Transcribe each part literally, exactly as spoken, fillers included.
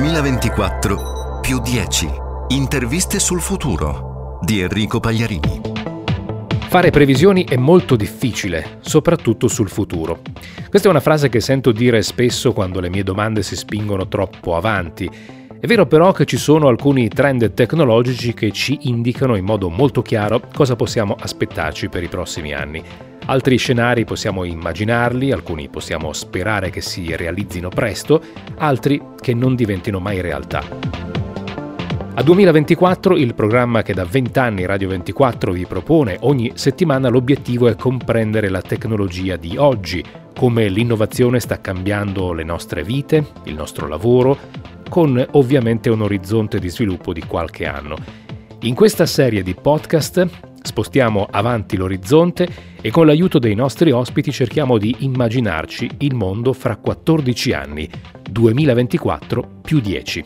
duemilaventiquattro più dieci. Interviste sul futuro di Enrico Pagliarini. Fare previsioni è molto difficile, soprattutto sul futuro. Questa è una frase che sento dire spesso quando le mie domande si spingono troppo avanti. È vero però che ci sono alcuni trend tecnologici che ci indicano in modo molto chiaro cosa possiamo aspettarci per i prossimi anni. Altri scenari possiamo immaginarli, alcuni possiamo sperare che si realizzino presto, altri che non diventino mai realtà. A duemilaventiquattro, il programma che da vent'anni Radio ventiquattro vi propone ogni settimana, l'obiettivo è comprendere la tecnologia di oggi, come l'innovazione sta cambiando le nostre vite, il nostro lavoro, con ovviamente un orizzonte di sviluppo di qualche anno. In questa serie di podcast spostiamo avanti l'orizzonte e con l'aiuto dei nostri ospiti cerchiamo di immaginarci il mondo fra quattordici anni, duemilaventiquattro più dieci.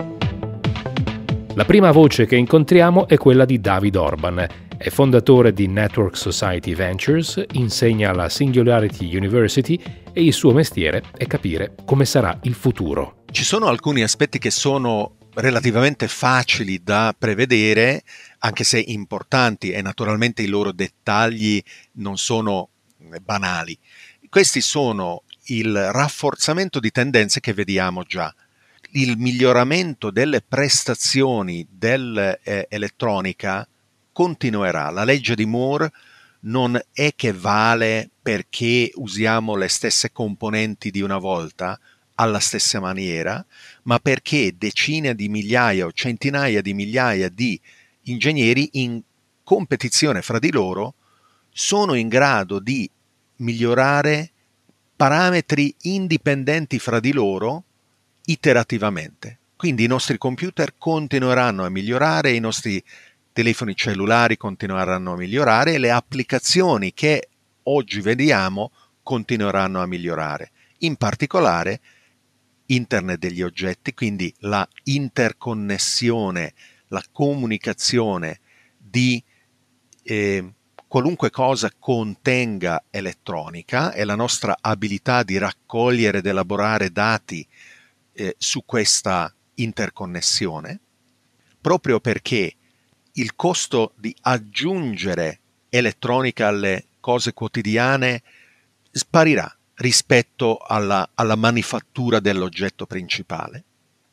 La prima voce che incontriamo è quella di David Orban. È fondatore di Network Society Ventures, insegna alla Singularity University e il suo mestiere è capire come sarà il futuro. Ci sono alcuni aspetti che sono relativamente facili da prevedere, anche se importanti, e naturalmente i loro dettagli non sono banali. Questi sono il rafforzamento di tendenze che vediamo già, il miglioramento delle prestazioni dell'elettronica continuerà. La legge di Moore non è che vale perché usiamo le stesse componenti di una volta alla stessa maniera, ma perché decine di migliaia o centinaia di migliaia di ingegneri in competizione fra di loro sono in grado di migliorare parametri indipendenti fra di loro iterativamente. Quindi i nostri computer continueranno a migliorare, i nostri telefoni cellulari continueranno a migliorare e le applicazioni che oggi vediamo continueranno a migliorare. In particolare Internet degli oggetti, quindi la interconnessione, la comunicazione di eh, qualunque cosa contenga elettronica e la nostra abilità di raccogliere ed elaborare dati eh, su questa interconnessione, proprio perché il costo di aggiungere elettronica alle cose quotidiane sparirà rispetto alla, alla manifattura dell'oggetto principale.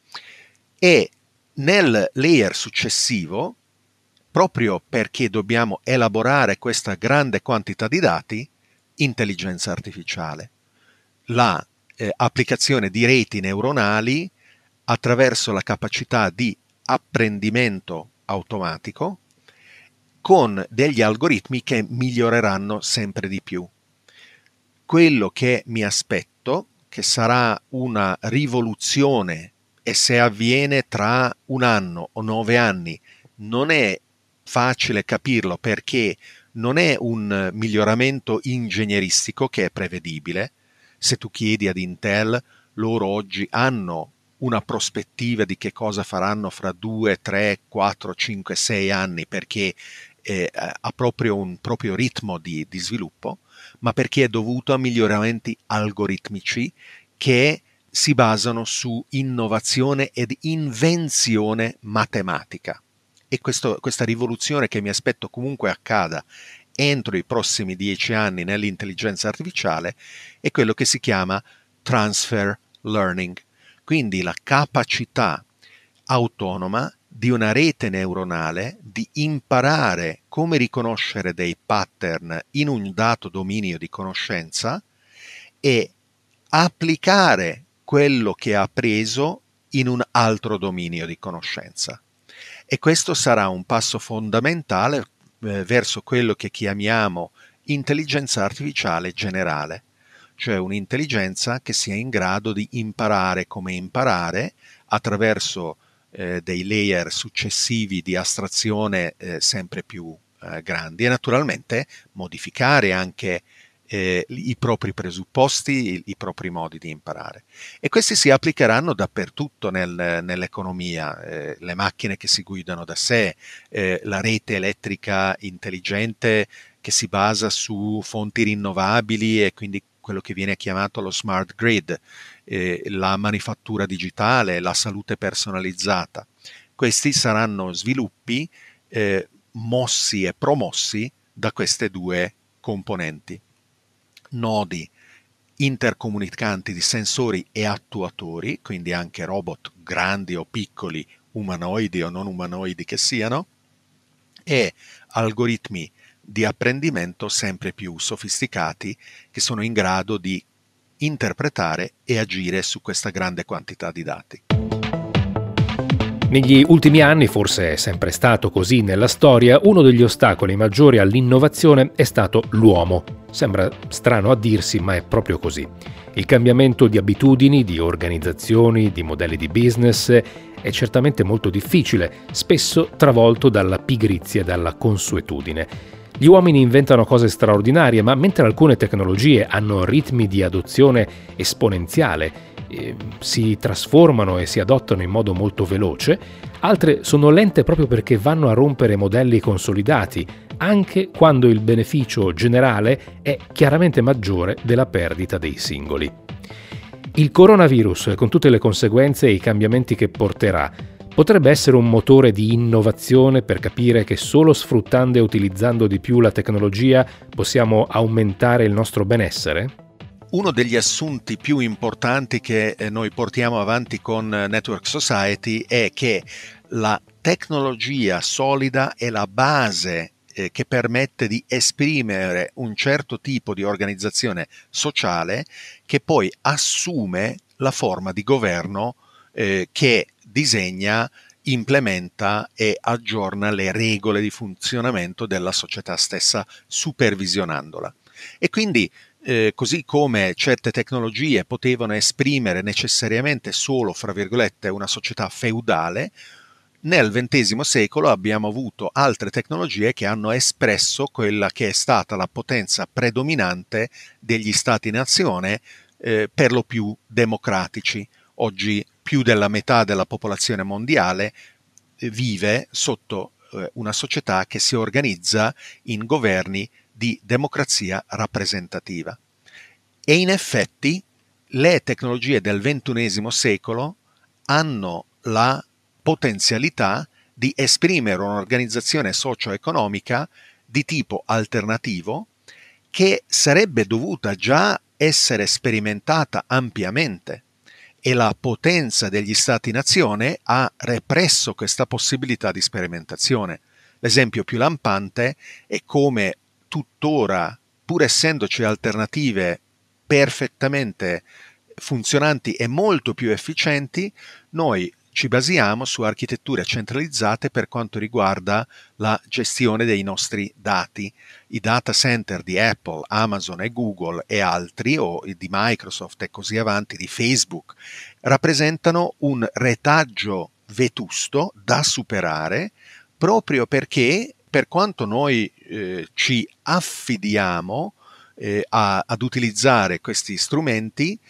E nel layer successivo, proprio perché dobbiamo elaborare questa grande quantità di dati, intelligenza artificiale, la eh, applicazione di reti neuronali attraverso la capacità di apprendimento automatico con degli algoritmi che miglioreranno sempre di più. Quello che mi aspetto, che sarà una rivoluzione, e se avviene tra un anno o nove anni, non è facile capirlo perché non è un miglioramento ingegneristico che è prevedibile. Se tu chiedi ad Intel, loro oggi hanno una prospettiva di che cosa faranno fra due, tre, quattro, cinque, sei anni perché eh, ha proprio un proprio ritmo di, di sviluppo, ma perché è dovuto a miglioramenti algoritmici che si basano su innovazione ed invenzione matematica. E questo, questa rivoluzione che mi aspetto comunque accada entro i prossimi dieci anni nell'intelligenza artificiale è quello che si chiama transfer learning, quindi la capacità autonoma di una rete neuronale di imparare come riconoscere dei pattern in un dato dominio di conoscenza e applicare quello che ha appreso in un altro dominio di conoscenza. E questo sarà un passo fondamentale eh, verso quello che chiamiamo intelligenza artificiale generale, cioè un'intelligenza che sia in grado di imparare come imparare attraverso eh, dei layer successivi di astrazione eh, sempre più eh, grandi e naturalmente modificare anche eh, i propri presupposti, i, i propri modi di imparare. E questi si applicheranno dappertutto nel, nell'economia, eh, le macchine che si guidano da sé, eh, la rete elettrica intelligente che si basa su fonti rinnovabili e quindi quello che viene chiamato lo smart grid, eh, la manifattura digitale, la salute personalizzata. Questi saranno sviluppi eh, mossi e promossi da queste due componenti. Nodi intercomunicanti di sensori e attuatori, quindi anche robot grandi o piccoli, umanoidi o non umanoidi che siano, e algoritmi di apprendimento sempre più sofisticati che sono in grado di interpretare e agire su questa grande quantità di dati. Negli ultimi anni, forse è sempre stato così nella storia, uno degli ostacoli maggiori all'innovazione è stato l'uomo. Sembra strano a dirsi, ma è proprio così. Il cambiamento di abitudini, di organizzazioni, di modelli di business è certamente molto difficile, spesso travolto dalla pigrizia e dalla consuetudine. Gli uomini inventano cose straordinarie, ma mentre alcune tecnologie hanno ritmi di adozione esponenziale, eh, si trasformano e si adottano in modo molto veloce, altre sono lente proprio perché vanno a rompere modelli consolidati, anche quando il beneficio generale è chiaramente maggiore della perdita dei singoli. Il coronavirus, con tutte le conseguenze e i cambiamenti che porterà, potrebbe essere un motore di innovazione per capire che solo sfruttando e utilizzando di più la tecnologia possiamo aumentare il nostro benessere? Uno degli assunti più importanti che noi portiamo avanti con Network Society è che la tecnologia solida è la base eh, che permette di esprimere un certo tipo di organizzazione sociale che poi assume la forma di governo eh, che disegna, implementa e aggiorna le regole di funzionamento della società stessa, supervisionandola. E quindi Eh, così come certe tecnologie potevano esprimere necessariamente solo, fra virgolette, una società feudale, nel ventesimo secolo abbiamo avuto altre tecnologie che hanno espresso quella che è stata la potenza predominante degli stati-nazione, eh, per lo più democratici. Oggi più della metà della popolazione mondiale eh, vive sotto eh, una società che si organizza in governi di democrazia rappresentativa. E in effetti le tecnologie del ventunesimo secolo hanno la potenzialità di esprimere un'organizzazione socio-economica di tipo alternativo che sarebbe dovuta già essere sperimentata ampiamente, e la potenza degli stati-nazione ha represso questa possibilità di sperimentazione. L'esempio più lampante è come tuttora, pur essendoci alternative perfettamente funzionanti e molto più efficienti, noi ci basiamo su architetture centralizzate per quanto riguarda la gestione dei nostri dati. I data center di Apple, Amazon e Google e altri, o di Microsoft e così avanti, di Facebook, rappresentano un retaggio vetusto da superare proprio perché, per quanto noi eh, ci affidiamo eh, a, ad utilizzare questi strumenti,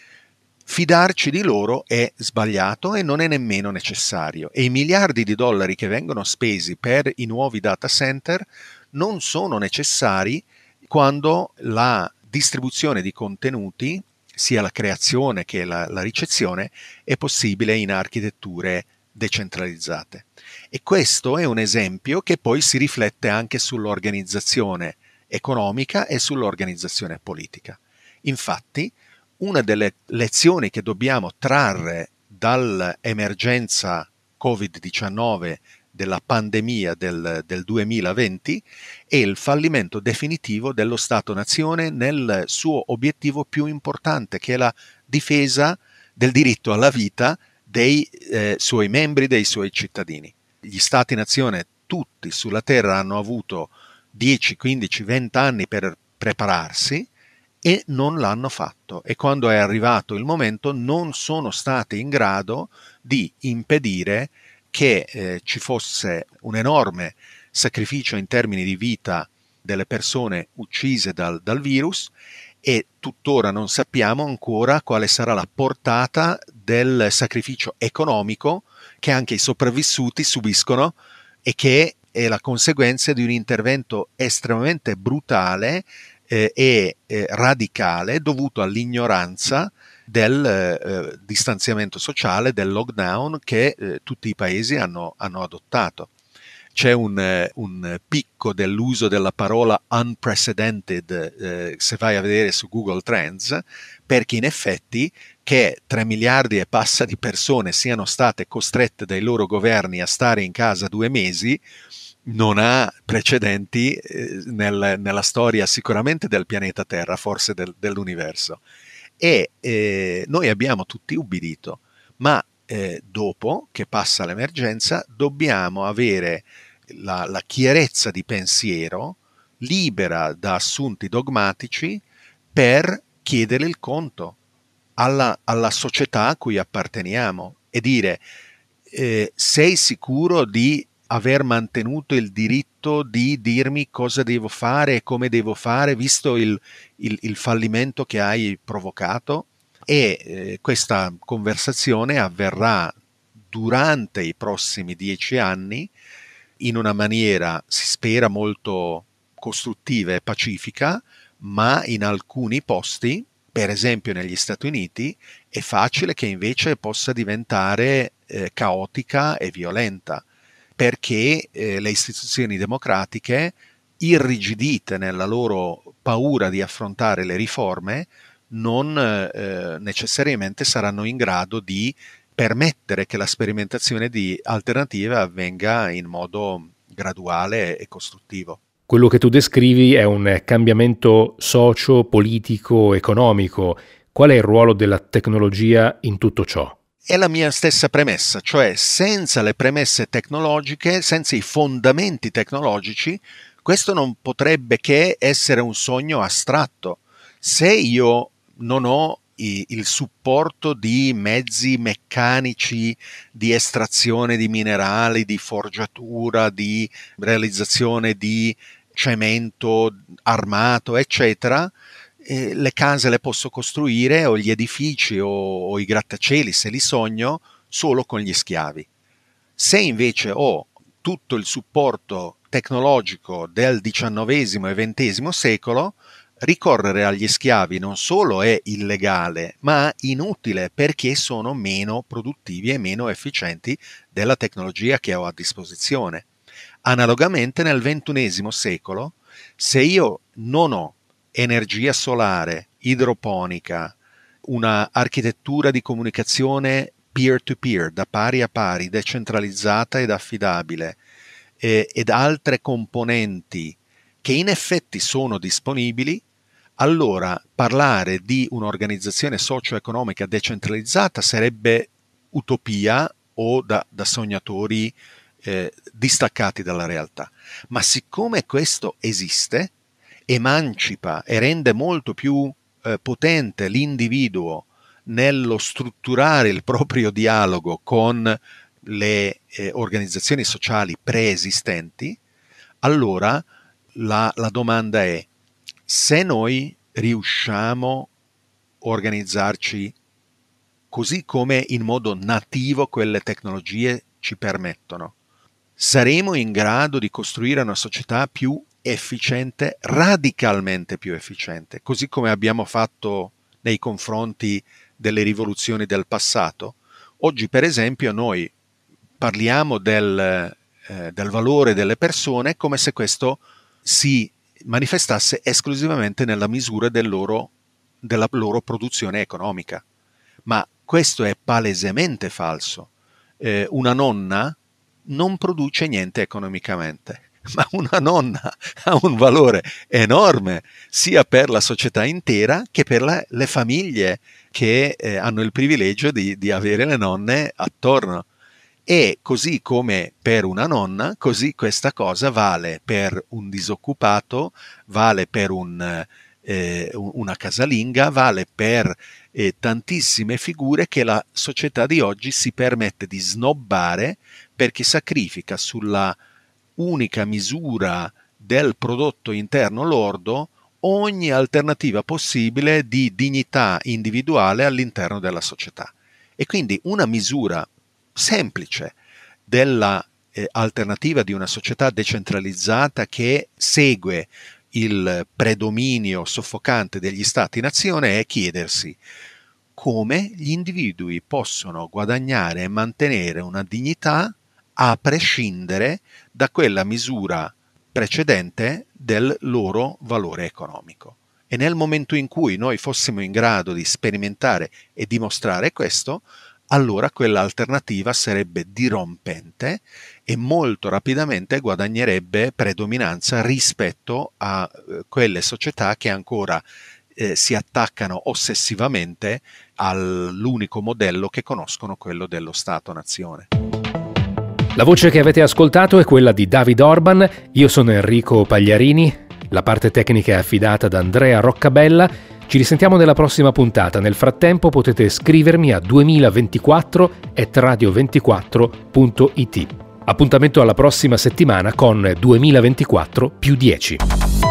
fidarci di loro è sbagliato e non è nemmeno necessario. E i miliardi di dollari che vengono spesi per i nuovi data center non sono necessari quando la distribuzione di contenuti, sia la creazione che la, la ricezione, è possibile in architetture decentralizzate. E questo è un esempio che poi si riflette anche sull'organizzazione economica e sull'organizzazione politica. Infatti, una delle lezioni che dobbiamo trarre dall'emergenza covid diciannove, della pandemia del, del duemilaventi, è il fallimento definitivo dello Stato-nazione nel suo obiettivo più importante, che è la difesa del diritto alla vita dei eh, suoi membri, dei suoi cittadini. Gli Stati-nazione tutti sulla Terra hanno avuto dieci, quindici, venti anni per prepararsi e non l'hanno fatto, e quando è arrivato il momento non sono stati in grado di impedire che eh, ci fosse un enorme sacrificio in termini di vita delle persone uccise dal, dal virus, e tuttora non sappiamo ancora quale sarà la portata del sacrificio economico che anche i sopravvissuti subiscono e che è la conseguenza di un intervento estremamente brutale eh, e eh, radicale dovuto all'ignoranza del eh, distanziamento sociale, del lockdown che eh, tutti i paesi hanno, hanno adottato. C'è un, eh, un picco dell'uso della parola unprecedented, eh, se vai a vedere su Google Trends, perché in effetti che tre miliardi e passa di persone siano state costrette dai loro governi a stare in casa due mesi non ha precedenti eh, nel, nella storia sicuramente del pianeta Terra, forse del, dell'universo. E eh, noi abbiamo tutti ubbidito, ma eh, dopo che passa l'emergenza dobbiamo avere la, la chiarezza di pensiero libera da assunti dogmatici per chiedere il conto alla, alla società a cui apparteniamo e dire eh, sei sicuro di aver mantenuto il diritto di dirmi cosa devo fare e come devo fare, visto il, il, il fallimento che hai provocato? E eh, questa conversazione avverrà durante i prossimi dieci anni in una maniera, si spera, molto costruttiva e pacifica, ma in alcuni posti, per esempio negli Stati Uniti, è facile che invece possa diventare eh, caotica e violenta, perché eh, le istituzioni democratiche, irrigidite nella loro paura di affrontare le riforme, non eh, necessariamente saranno in grado di permettere che la sperimentazione di alternative avvenga in modo graduale e costruttivo. Quello che tu descrivi è un cambiamento socio, politico, economico. Qual è il ruolo della tecnologia in tutto ciò? È la mia stessa premessa, cioè senza le premesse tecnologiche, senza i fondamenti tecnologici, questo non potrebbe che essere un sogno astratto. Se io non ho i, il supporto di mezzi meccanici di estrazione di minerali, di forgiatura, di realizzazione di cemento armato, eccetera, Eh, le case le posso costruire o gli edifici o, o i grattacieli, se li sogno, solo con gli schiavi. Se invece ho tutto il supporto tecnologico del diciannovesimo e ventesimo secolo, ricorrere agli schiavi non solo è illegale, ma inutile, perché sono meno produttivi e meno efficienti della tecnologia che ho a disposizione. Analogamente nel ventunesimo secolo, se io non ho energia solare, idroponica, una architettura di comunicazione peer-to-peer, da pari a pari, decentralizzata ed affidabile, eh, ed altre componenti che in effetti sono disponibili, allora parlare di un'organizzazione socio-economica decentralizzata sarebbe utopia o da, da sognatori eh, distaccati dalla realtà. Ma siccome questo esiste, emancipa e rende molto più eh, potente l'individuo nello strutturare il proprio dialogo con le eh, organizzazioni sociali preesistenti, allora la, la domanda è: se noi riusciamo a organizzarci così come in modo nativo quelle tecnologie ci permettono, saremo in grado di costruire una società più efficiente, radicalmente più efficiente, così come abbiamo fatto nei confronti delle rivoluzioni del passato? Oggi, per esempio, noi parliamo del, eh, del valore delle persone come se questo si manifestasse esclusivamente nella misura del loro, della loro produzione economica. Ma questo è palesemente falso. Eh, una nonna non produce niente economicamente, ma una nonna ha un valore enorme sia per la società intera che per la, le famiglie che eh, hanno il privilegio di, di avere le nonne attorno. E così come per una nonna, così questa cosa vale per un disoccupato, vale per un, eh, una casalinga, vale per eh, tantissime figure che la società di oggi si permette di snobbare perché sacrifica sulla unica misura del prodotto interno lordo ogni alternativa possibile di dignità individuale all'interno della società. E quindi una misura semplice della eh, alternativa di una società decentralizzata che segue il predominio soffocante degli stati-nazione è chiedersi: come gli individui possono guadagnare e mantenere una dignità a prescindere da quella misura precedente del loro valore economico. E nel momento in cui noi fossimo in grado di sperimentare e dimostrare questo, allora quell'alternativa sarebbe dirompente e molto rapidamente guadagnerebbe predominanza rispetto a eh, quelle società che ancora eh, si attaccano ossessivamente all'unico modello che conoscono, quello dello Stato-nazione. La voce che avete ascoltato è quella di David Orban, io sono Enrico Pagliarini, la parte tecnica è affidata ad Andrea Roccabella. Ci risentiamo nella prossima puntata. Nel frattempo potete scrivermi a duemilaventiquattro chiocciola radio ventiquattro punto it. Appuntamento alla prossima settimana con duemilaventiquattro più dieci.